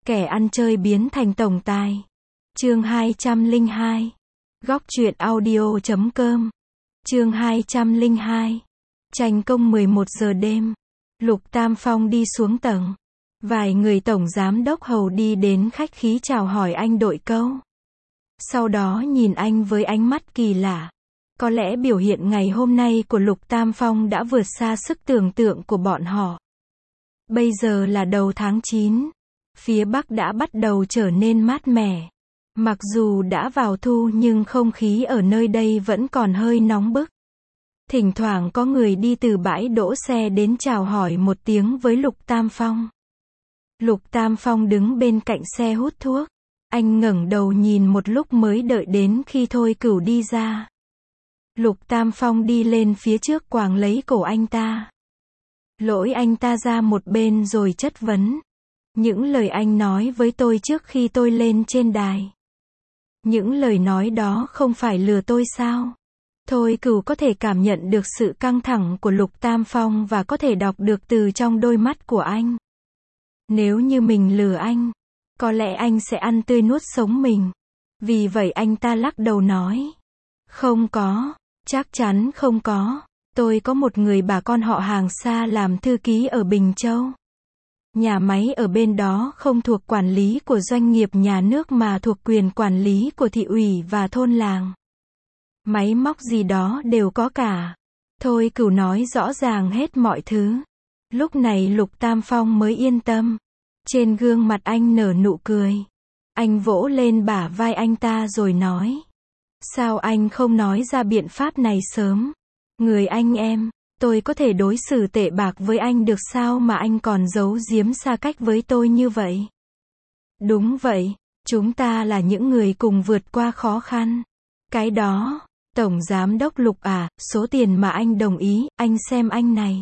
Kẻ ăn chơi biến thành tổng tài. Chương 202. Góc truyện audio.com. Chương 202. Tranh công 11 giờ đêm. Lục Tam Phong đi xuống tầng. Vài người tổng giám đốc hầu đi đến khách khí chào hỏi anh đội câu. Sau đó nhìn anh với ánh mắt kỳ lạ. Có lẽ biểu hiện ngày hôm nay của Lục Tam Phong đã vượt xa sức tưởng tượng của bọn họ. Bây giờ là đầu tháng 9. Phía Bắc đã bắt đầu trở nên mát mẻ. Mặc dù đã vào thu nhưng không khí ở nơi đây vẫn còn hơi nóng bức. Thỉnh thoảng có người đi từ bãi đỗ xe đến chào hỏi một tiếng với Lục Tam Phong. Lục Tam Phong đứng bên cạnh xe hút thuốc. Anh ngẩng đầu nhìn một lúc mới đợi đến khi Thôi Cửu đi ra. Lục Tam Phong đi lên phía trước quàng lấy cổ anh ta. Lỗi anh ta ra một bên rồi chất vấn. Những lời anh nói với tôi trước khi tôi lên trên đài. Những lời nói đó không phải lừa tôi sao? Thôi Cửu có thể cảm nhận được sự căng thẳng của Lục Tam Phong và có thể đọc được từ trong đôi mắt của anh. Nếu như mình lừa anh, có lẽ anh sẽ ăn tươi nuốt sống mình. Vì vậy anh ta lắc đầu nói. Không có, chắc chắn không có. Tôi có một người bà con họ hàng xa làm thư ký ở Bình Châu. Nhà máy ở bên đó không thuộc quản lý của doanh nghiệp nhà nước mà thuộc quyền quản lý của thị ủy và thôn làng. Máy móc gì đó đều có cả. Thôi Cửu nói rõ ràng hết mọi thứ. Lúc này Lục Tam Phong mới yên tâm. Trên gương mặt anh nở nụ cười. Anh vỗ lên bả vai anh ta rồi nói. Sao anh không nói ra biện pháp này sớm? Người anh em, tôi có thể đối xử tệ bạc với anh được sao mà anh còn giấu giếm xa cách với tôi như vậy? Đúng vậy, chúng ta là những người cùng vượt qua khó khăn. Cái đó, Tổng Giám đốc Lục à, số tiền mà anh đồng ý, anh xem anh này.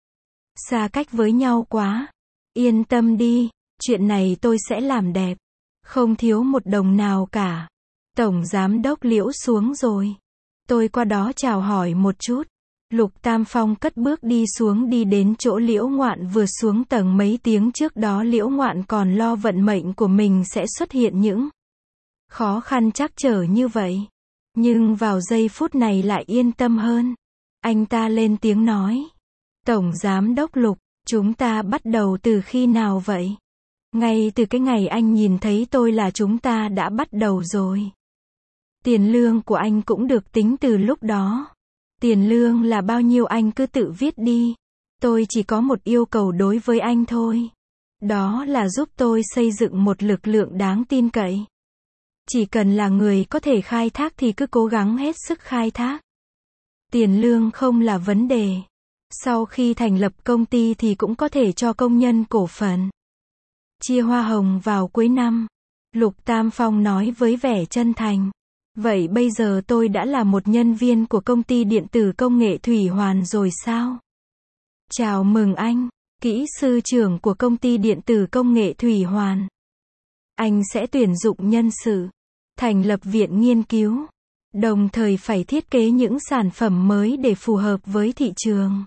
Xa cách với nhau quá. Yên tâm đi, chuyện này tôi sẽ làm đẹp. Không thiếu một đồng nào cả. Tổng Giám đốc Liễu xuống rồi. Tôi qua đó chào hỏi một chút. Lục Tam Phong cất bước đi xuống đi đến chỗ Liễu Ngoạn vừa xuống tầng mấy tiếng trước đó. Liễu Ngoạn còn lo vận mệnh của mình sẽ xuất hiện những khó khăn trắc trở như vậy. Nhưng vào giây phút này lại yên tâm hơn. Anh ta lên tiếng nói. Tổng Giám đốc Lục, chúng ta bắt đầu từ khi nào vậy? Ngay từ cái ngày anh nhìn thấy tôi là chúng ta đã bắt đầu rồi. Tiền lương của anh cũng được tính từ lúc đó. Tiền lương là bao nhiêu anh cứ tự viết đi. Tôi chỉ có một yêu cầu đối với anh thôi. Đó là giúp tôi xây dựng một lực lượng đáng tin cậy. Chỉ cần là người có thể khai thác thì cứ cố gắng hết sức khai thác. Tiền lương không là vấn đề. Sau khi thành lập công ty thì cũng có thể cho công nhân cổ phần. Chia hoa hồng vào cuối năm. Lục Tam Phong nói với vẻ chân thành. Vậy bây giờ tôi đã là một nhân viên của công ty điện tử công nghệ Thủy Hoàn rồi sao? Chào mừng anh, kỹ sư trưởng của công ty điện tử công nghệ Thủy Hoàn. Anh sẽ tuyển dụng nhân sự, thành lập viện nghiên cứu, đồng thời phải thiết kế những sản phẩm mới để phù hợp với thị trường.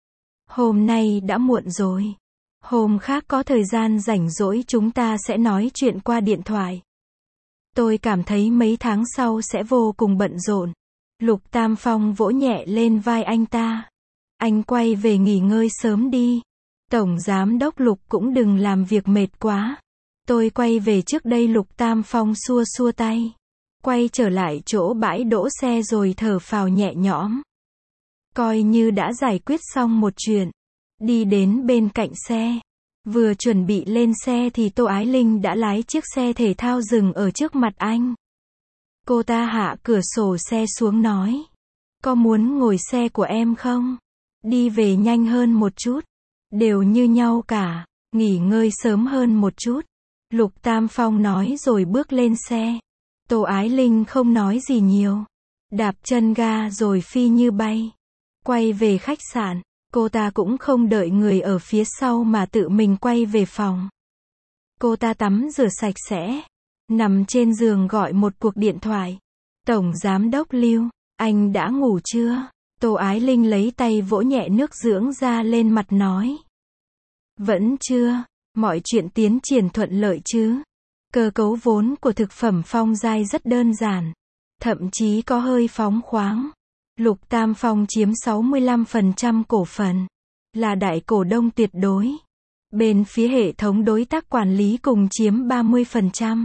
Hôm nay đã muộn rồi. Hôm khác có thời gian rảnh rỗi chúng ta sẽ nói chuyện qua điện thoại. Tôi cảm thấy mấy tháng sau sẽ vô cùng bận rộn. Lục Tam Phong vỗ nhẹ lên vai anh ta. Anh quay về nghỉ ngơi sớm đi. Tổng Giám đốc Lục cũng đừng làm việc mệt quá. Tôi quay về trước đây. Lục Tam Phong xua xua tay. Quay trở lại chỗ bãi đỗ xe rồi thở phào nhẹ nhõm. Coi như đã giải quyết xong một chuyện. Đi đến bên cạnh xe. Vừa chuẩn bị lên xe thì Tô Ái Linh đã lái chiếc xe thể thao dừng ở trước mặt anh. Cô ta hạ cửa sổ xe xuống nói. Có muốn ngồi xe của em không? Đi về nhanh hơn một chút. Đều như nhau cả. Nghỉ ngơi sớm hơn một chút. Lục Tam Phong nói rồi bước lên xe. Tô Ái Linh không nói gì nhiều. Đạp chân ga rồi phi như bay. Quay về khách sạn. Cô ta cũng không đợi người ở phía sau mà tự mình quay về phòng. Cô ta tắm rửa sạch sẽ. Nằm trên giường gọi một cuộc điện thoại. Tổng Giám đốc Lưu, anh đã ngủ chưa? Tô Ái Linh lấy tay vỗ nhẹ nước dưỡng da lên mặt nói. Vẫn chưa. Mọi chuyện tiến triển thuận lợi chứ? Cơ cấu vốn của thực phẩm Phong Giai rất đơn giản, thậm chí có hơi phóng khoáng. Lục Tam Phong chiếm 65% cổ phần, là đại cổ đông tuyệt đối. Bên phía hệ thống đối tác quản lý cùng chiếm 30%.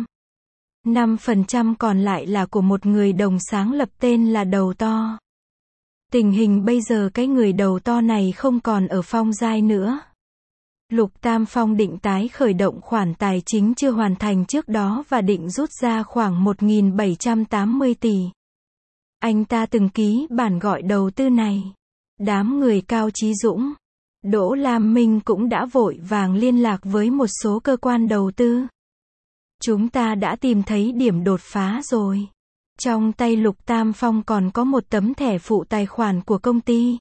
5% còn lại là của một người đồng sáng lập tên là Đầu To. Tình hình bây giờ cái người đầu to này không còn ở Phong Giai nữa. Lục Tam Phong định tái khởi động khoản tài chính chưa hoàn thành trước đó và định rút ra khoảng 1.780 tỷ. Anh ta từng ký bản gọi đầu tư này. Đám người Cao Chí Dũng, Đỗ Lam Minh cũng đã vội vàng liên lạc với một số cơ quan đầu tư. Chúng ta đã tìm thấy điểm đột phá rồi. Trong tay Lục Tam Phong còn có một tấm thẻ phụ tài khoản của công ty.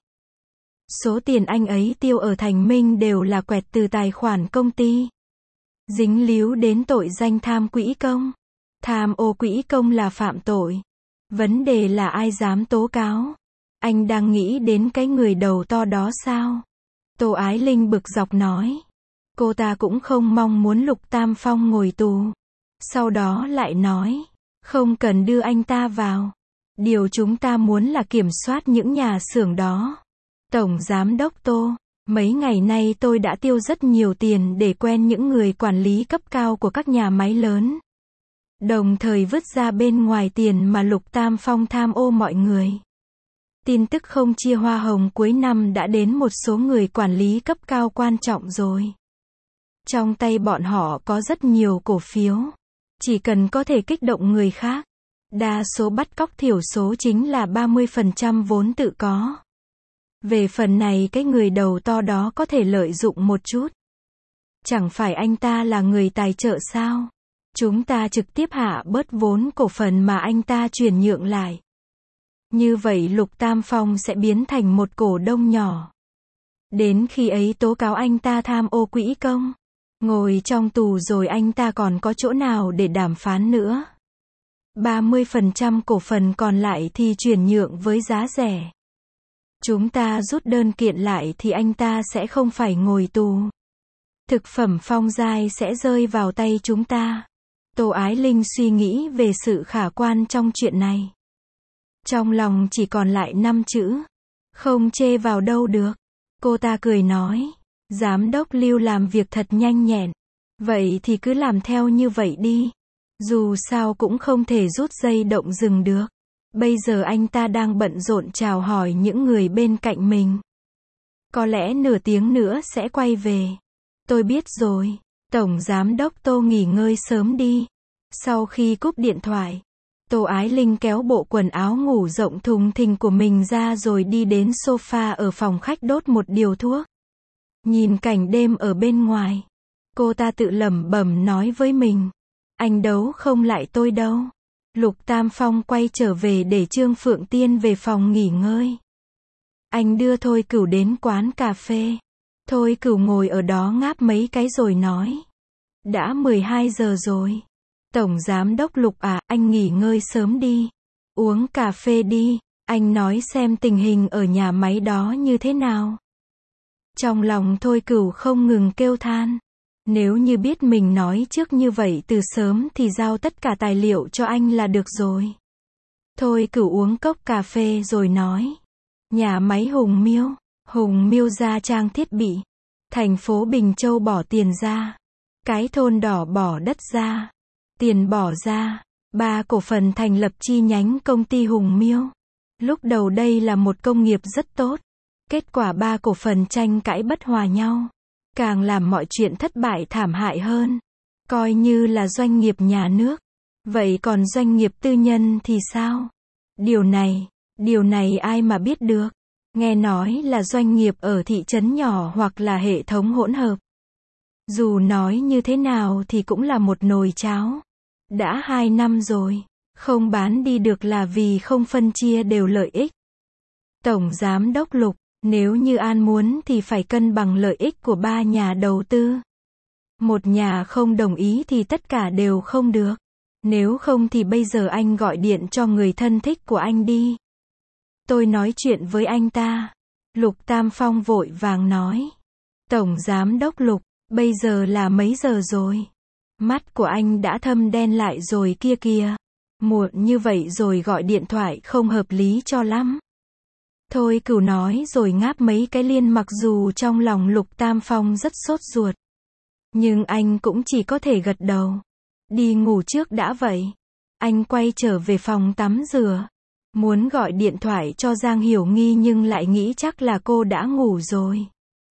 Số tiền anh ấy tiêu ở Thành Minh đều là quẹt từ tài khoản công ty. Dính líu đến tội danh tham quỹ công. Tham ô quỹ công là phạm tội. Vấn đề là ai dám tố cáo? Anh đang nghĩ đến cái người đầu to đó sao? Tô Ái Linh bực dọc nói. Cô ta cũng không mong muốn Lục Tam Phong ngồi tù. Sau đó lại nói, không cần đưa anh ta vào. Điều chúng ta muốn là kiểm soát những nhà xưởng đó. Tổng Giám đốc Tô, mấy ngày nay tôi đã tiêu rất nhiều tiền để quen những người quản lý cấp cao của các nhà máy lớn. Đồng thời vứt ra bên ngoài tiền mà Lục Tam Phong tham ô mọi người. Tin tức không chia hoa hồng cuối năm đã đến một số người quản lý cấp cao quan trọng rồi. Trong tay bọn họ có rất nhiều cổ phiếu. Chỉ cần có thể kích động người khác. Đa số bắt cóc thiểu số chính là 30% vốn tự có. Về phần này cái người đầu to đó có thể lợi dụng một chút. Chẳng phải anh ta là người tài trợ sao? Chúng ta trực tiếp hạ bớt vốn cổ phần mà anh ta chuyển nhượng lại. Như vậy Lục Tam Phong sẽ biến thành một cổ đông nhỏ. Đến khi ấy tố cáo anh ta tham ô quỹ công. Ngồi trong tù rồi anh ta còn có chỗ nào để đàm phán nữa. 30% cổ phần còn lại thì chuyển nhượng với giá rẻ. Chúng ta rút đơn kiện lại thì anh ta sẽ không phải ngồi tù. Thực phẩm Phong Giai sẽ rơi vào tay chúng ta. Tô Ái Linh suy nghĩ về sự khả quan trong chuyện này. Trong lòng chỉ còn lại 5 chữ. Không chê vào đâu được. Cô ta cười nói. Giám đốc Lưu làm việc thật nhanh nhẹn. Vậy thì cứ làm theo như vậy đi. Dù sao cũng không thể rút dây động rừng được. Bây giờ anh ta đang bận rộn chào hỏi những người bên cạnh mình. Có lẽ nửa tiếng nữa sẽ quay về. Tôi biết rồi. Tổng Giám đốc Tô nghỉ ngơi sớm đi. Sau khi cúp điện thoại, Tô Ái Linh kéo bộ quần áo ngủ rộng thùng thình của mình ra rồi đi đến sofa ở phòng khách đốt một điếu thuốc. Nhìn cảnh đêm ở bên ngoài. Cô ta tự lẩm bẩm nói với mình. Anh đấu không lại tôi đâu. Lục Tam Phong quay trở về để Trương Phượng Tiên về phòng nghỉ ngơi. Anh đưa Thôi Cửu đến quán cà phê. Thôi Cửu ngồi ở đó ngáp mấy cái rồi nói. Đã 12 giờ rồi. Tổng Giám đốc Lục à, anh nghỉ ngơi sớm đi. Uống cà phê đi. Anh nói xem tình hình ở nhà máy đó như thế nào. Trong lòng Thôi Cửu không ngừng kêu than. Nếu như biết mình nói trước như vậy từ sớm thì giao tất cả tài liệu cho anh là được rồi. Thôi Cửu uống cốc cà phê rồi nói. Nhà máy Hùng Miêu ra trang thiết bị. Thành phố Bình Châu bỏ tiền ra. Cái thôn đỏ bỏ đất ra. Tiền bỏ ra. 3 cổ phần thành lập chi nhánh công ty Hùng Miêu. Lúc đầu đây là một công nghiệp rất tốt. Kết quả 3 cổ phần tranh cãi bất hòa nhau. Càng làm mọi chuyện thất bại thảm hại hơn. Coi như là doanh nghiệp nhà nước. Vậy còn doanh nghiệp tư nhân thì sao? Điều này ai mà biết được. Nghe nói là doanh nghiệp ở thị trấn nhỏ hoặc là hệ thống hỗn hợp. Dù nói như thế nào thì cũng là một nồi cháo. Đã 2 năm rồi. Không bán đi được là vì không phân chia đều lợi ích. Tổng Giám đốc Lục. Nếu như An muốn thì phải cân bằng lợi ích của 3 nhà đầu tư. Một nhà không đồng ý thì tất cả đều không được. Nếu không thì bây giờ anh gọi điện cho người thân thích của anh đi. Tôi nói chuyện với anh ta. Lục Tam Phong vội vàng nói. Tổng Giám đốc Lục, Bây giờ là mấy giờ rồi? Mắt của anh đã thâm đen lại rồi kia kìa. Muộn như vậy rồi gọi điện thoại không hợp lý cho lắm. Thôi Cửu nói rồi ngáp mấy cái liên, mặc dù trong lòng Lục Tam Phong rất sốt ruột. Nhưng anh cũng chỉ có thể gật đầu. Đi ngủ trước đã vậy. Anh quay trở về phòng tắm rửa. Muốn gọi điện thoại cho Giang Hiểu Nghi nhưng lại nghĩ chắc là cô đã ngủ rồi.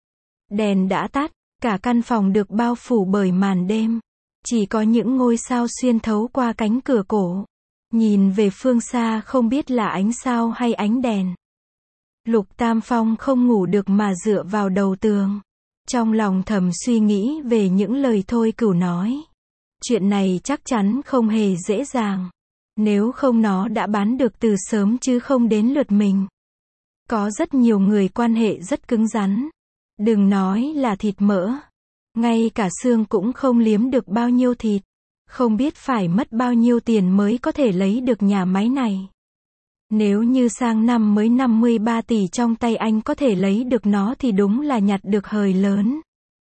Đèn đã tắt, cả căn phòng được bao phủ bởi màn đêm. Chỉ có những ngôi sao xuyên thấu qua cánh cửa cổ. Nhìn về phương xa không biết là ánh sao hay ánh đèn. Lục Tam Phong không ngủ được mà dựa vào đầu tường. Trong lòng thầm suy nghĩ về những lời Thôi Cửu nói. Chuyện này chắc chắn không hề dễ dàng. Nếu không nó đã bán được từ sớm chứ không đến lượt mình. Có rất nhiều người quan hệ rất cứng rắn. Đừng nói là thịt mỡ. Ngay cả xương cũng không liếm được bao nhiêu thịt. Không biết phải mất bao nhiêu tiền mới có thể lấy được nhà máy này. Nếu như sang năm mới 53 tỷ trong tay anh có thể lấy được nó thì đúng là nhặt được hời lớn.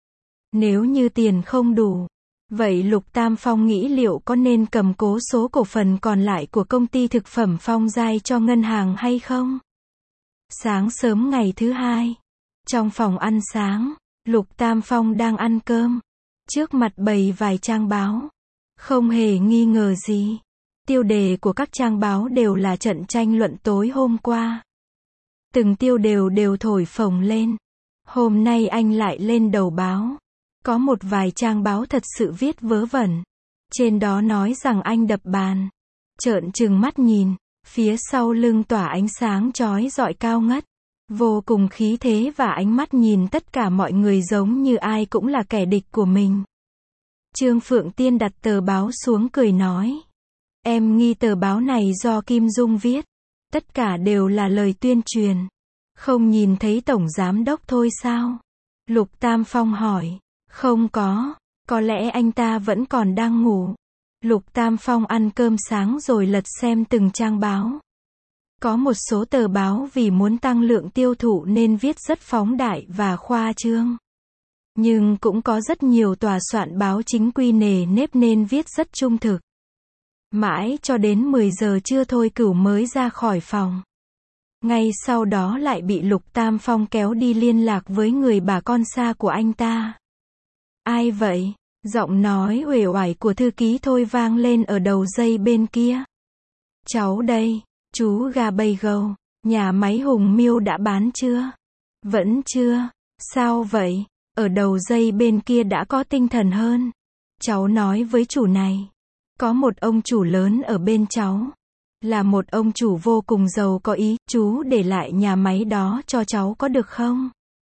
Nếu như tiền không đủ, vậy Lục Tam Phong nghĩ liệu có nên cầm cố số cổ phần còn lại của công ty thực phẩm Phong Giai cho ngân hàng hay không? Sáng sớm ngày thứ hai, trong phòng ăn sáng, Lục Tam Phong đang ăn cơm. Trước mặt bày vài trang báo. Không hề nghi ngờ gì. Tiêu đề của các trang báo đều là trận tranh luận tối hôm qua. Từng tiêu đều thổi phồng lên. Hôm nay anh lại lên đầu báo. Có một vài trang báo thật sự viết vớ vẩn. Trên đó nói rằng anh đập bàn. Trợn trừng mắt nhìn. Phía sau lưng tỏa ánh sáng chói rọi cao ngất. Vô cùng khí thế và ánh mắt nhìn tất cả mọi người giống như ai cũng là kẻ địch của mình. Trương Phượng Tiên đặt tờ báo xuống cười nói. Em nghi tờ báo này do Kim Dung viết. Tất cả đều là lời tuyên truyền. Không nhìn thấy tổng giám đốc thôi sao? Lục Tam Phong hỏi. Không có lẽ anh ta vẫn còn đang ngủ. Lục Tam Phong ăn cơm sáng rồi lật xem từng trang báo. Có một số tờ báo vì muốn tăng lượng tiêu thụ nên viết rất phóng đại và khoa trương. Nhưng cũng có rất nhiều tòa soạn báo chính quy nề nếp nên viết rất trung thực. Mãi cho đến 10 giờ trưa Thôi Cửu mới ra khỏi phòng. Ngay sau đó lại bị Lục Tam Phong kéo đi liên lạc với người bà con xa của anh ta. Ai vậy? Giọng nói uể oải của thư ký Thôi vang lên ở đầu dây bên kia. Cháu đây, chú gà bay gầu, nhà máy Hùng Miêu đã bán chưa? Vẫn chưa. Sao vậy? Ở đầu dây bên kia đã có tinh thần hơn. Cháu nói với chủ này. Có một ông chủ lớn ở bên cháu. Là một ông chủ vô cùng giàu có ý. Chú để lại nhà máy đó cho cháu có được không?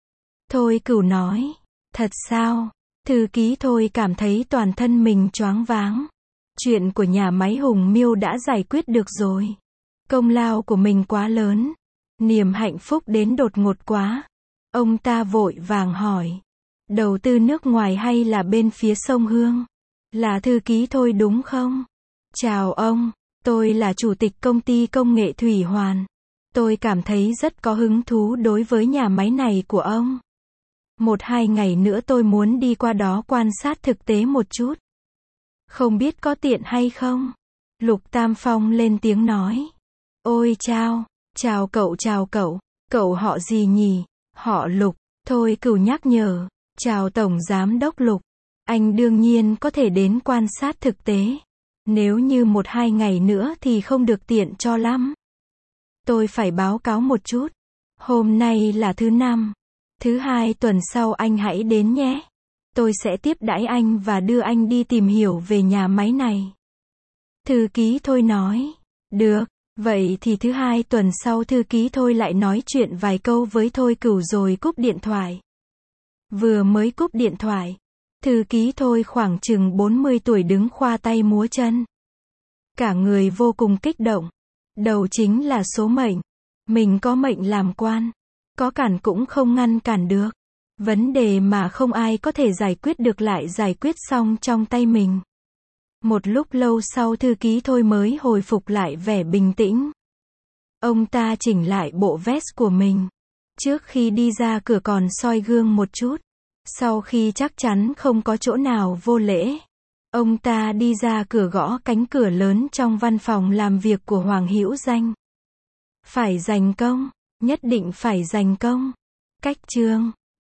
Thôi Cửu nói. Thật sao? Thư ký Thôi cảm thấy toàn thân mình choáng váng. Chuyện của nhà máy Hùng Miêu đã giải quyết được rồi. Công lao của mình quá lớn. Niềm hạnh phúc đến đột ngột quá. Ông ta vội vàng hỏi. Đầu tư nước ngoài hay là bên phía sông Hương? Là thư ký Thôi đúng không? Chào ông, tôi là chủ tịch công ty công nghệ Thủy Hoàn. Tôi cảm thấy rất có hứng thú đối với nhà máy này của ông. 1-2 ngày nữa tôi muốn đi qua đó quan sát thực tế một chút. Không biết có tiện hay không? Lục Tam Phong lên tiếng nói. Ôi chào cậu, cậu họ gì nhỉ? Họ Lục. Thôi Cửu nhắc nhở. Chào Tổng Giám đốc Lục. Anh đương nhiên có thể đến quan sát thực tế. Nếu như 1-2 ngày nữa thì không được tiện cho lắm. Tôi phải báo cáo một chút. Hôm nay là thứ 5. Thứ 2 tuần sau anh hãy đến nhé. Tôi sẽ tiếp đãi anh và đưa anh đi tìm hiểu về nhà máy này. Thư ký Thôi nói. Được, vậy thì thứ 2 tuần sau thư ký Thôi lại nói chuyện vài câu với Thôi Cửu rồi cúp điện thoại. Vừa mới cúp điện thoại, thư ký Thôi khoảng chừng 40 tuổi đứng khoa tay múa chân. Cả người vô cùng kích động. Đầu chính là số mệnh. Mình có mệnh làm quan. Có cản cũng không ngăn cản được. Vấn đề mà không ai có thể giải quyết được lại giải quyết xong trong tay mình. Một lúc lâu sau thư ký Thôi mới hồi phục lại vẻ bình tĩnh. Ông ta chỉnh lại bộ vest của mình. Trước khi đi ra cửa còn soi gương một chút. Sau khi chắc chắn không có chỗ nào vô lễ, ông ta đi ra cửa gõ cánh cửa lớn trong văn phòng làm việc của Hoàng Hữu Danh. Phải giành công, nhất định phải giành công. Cách chương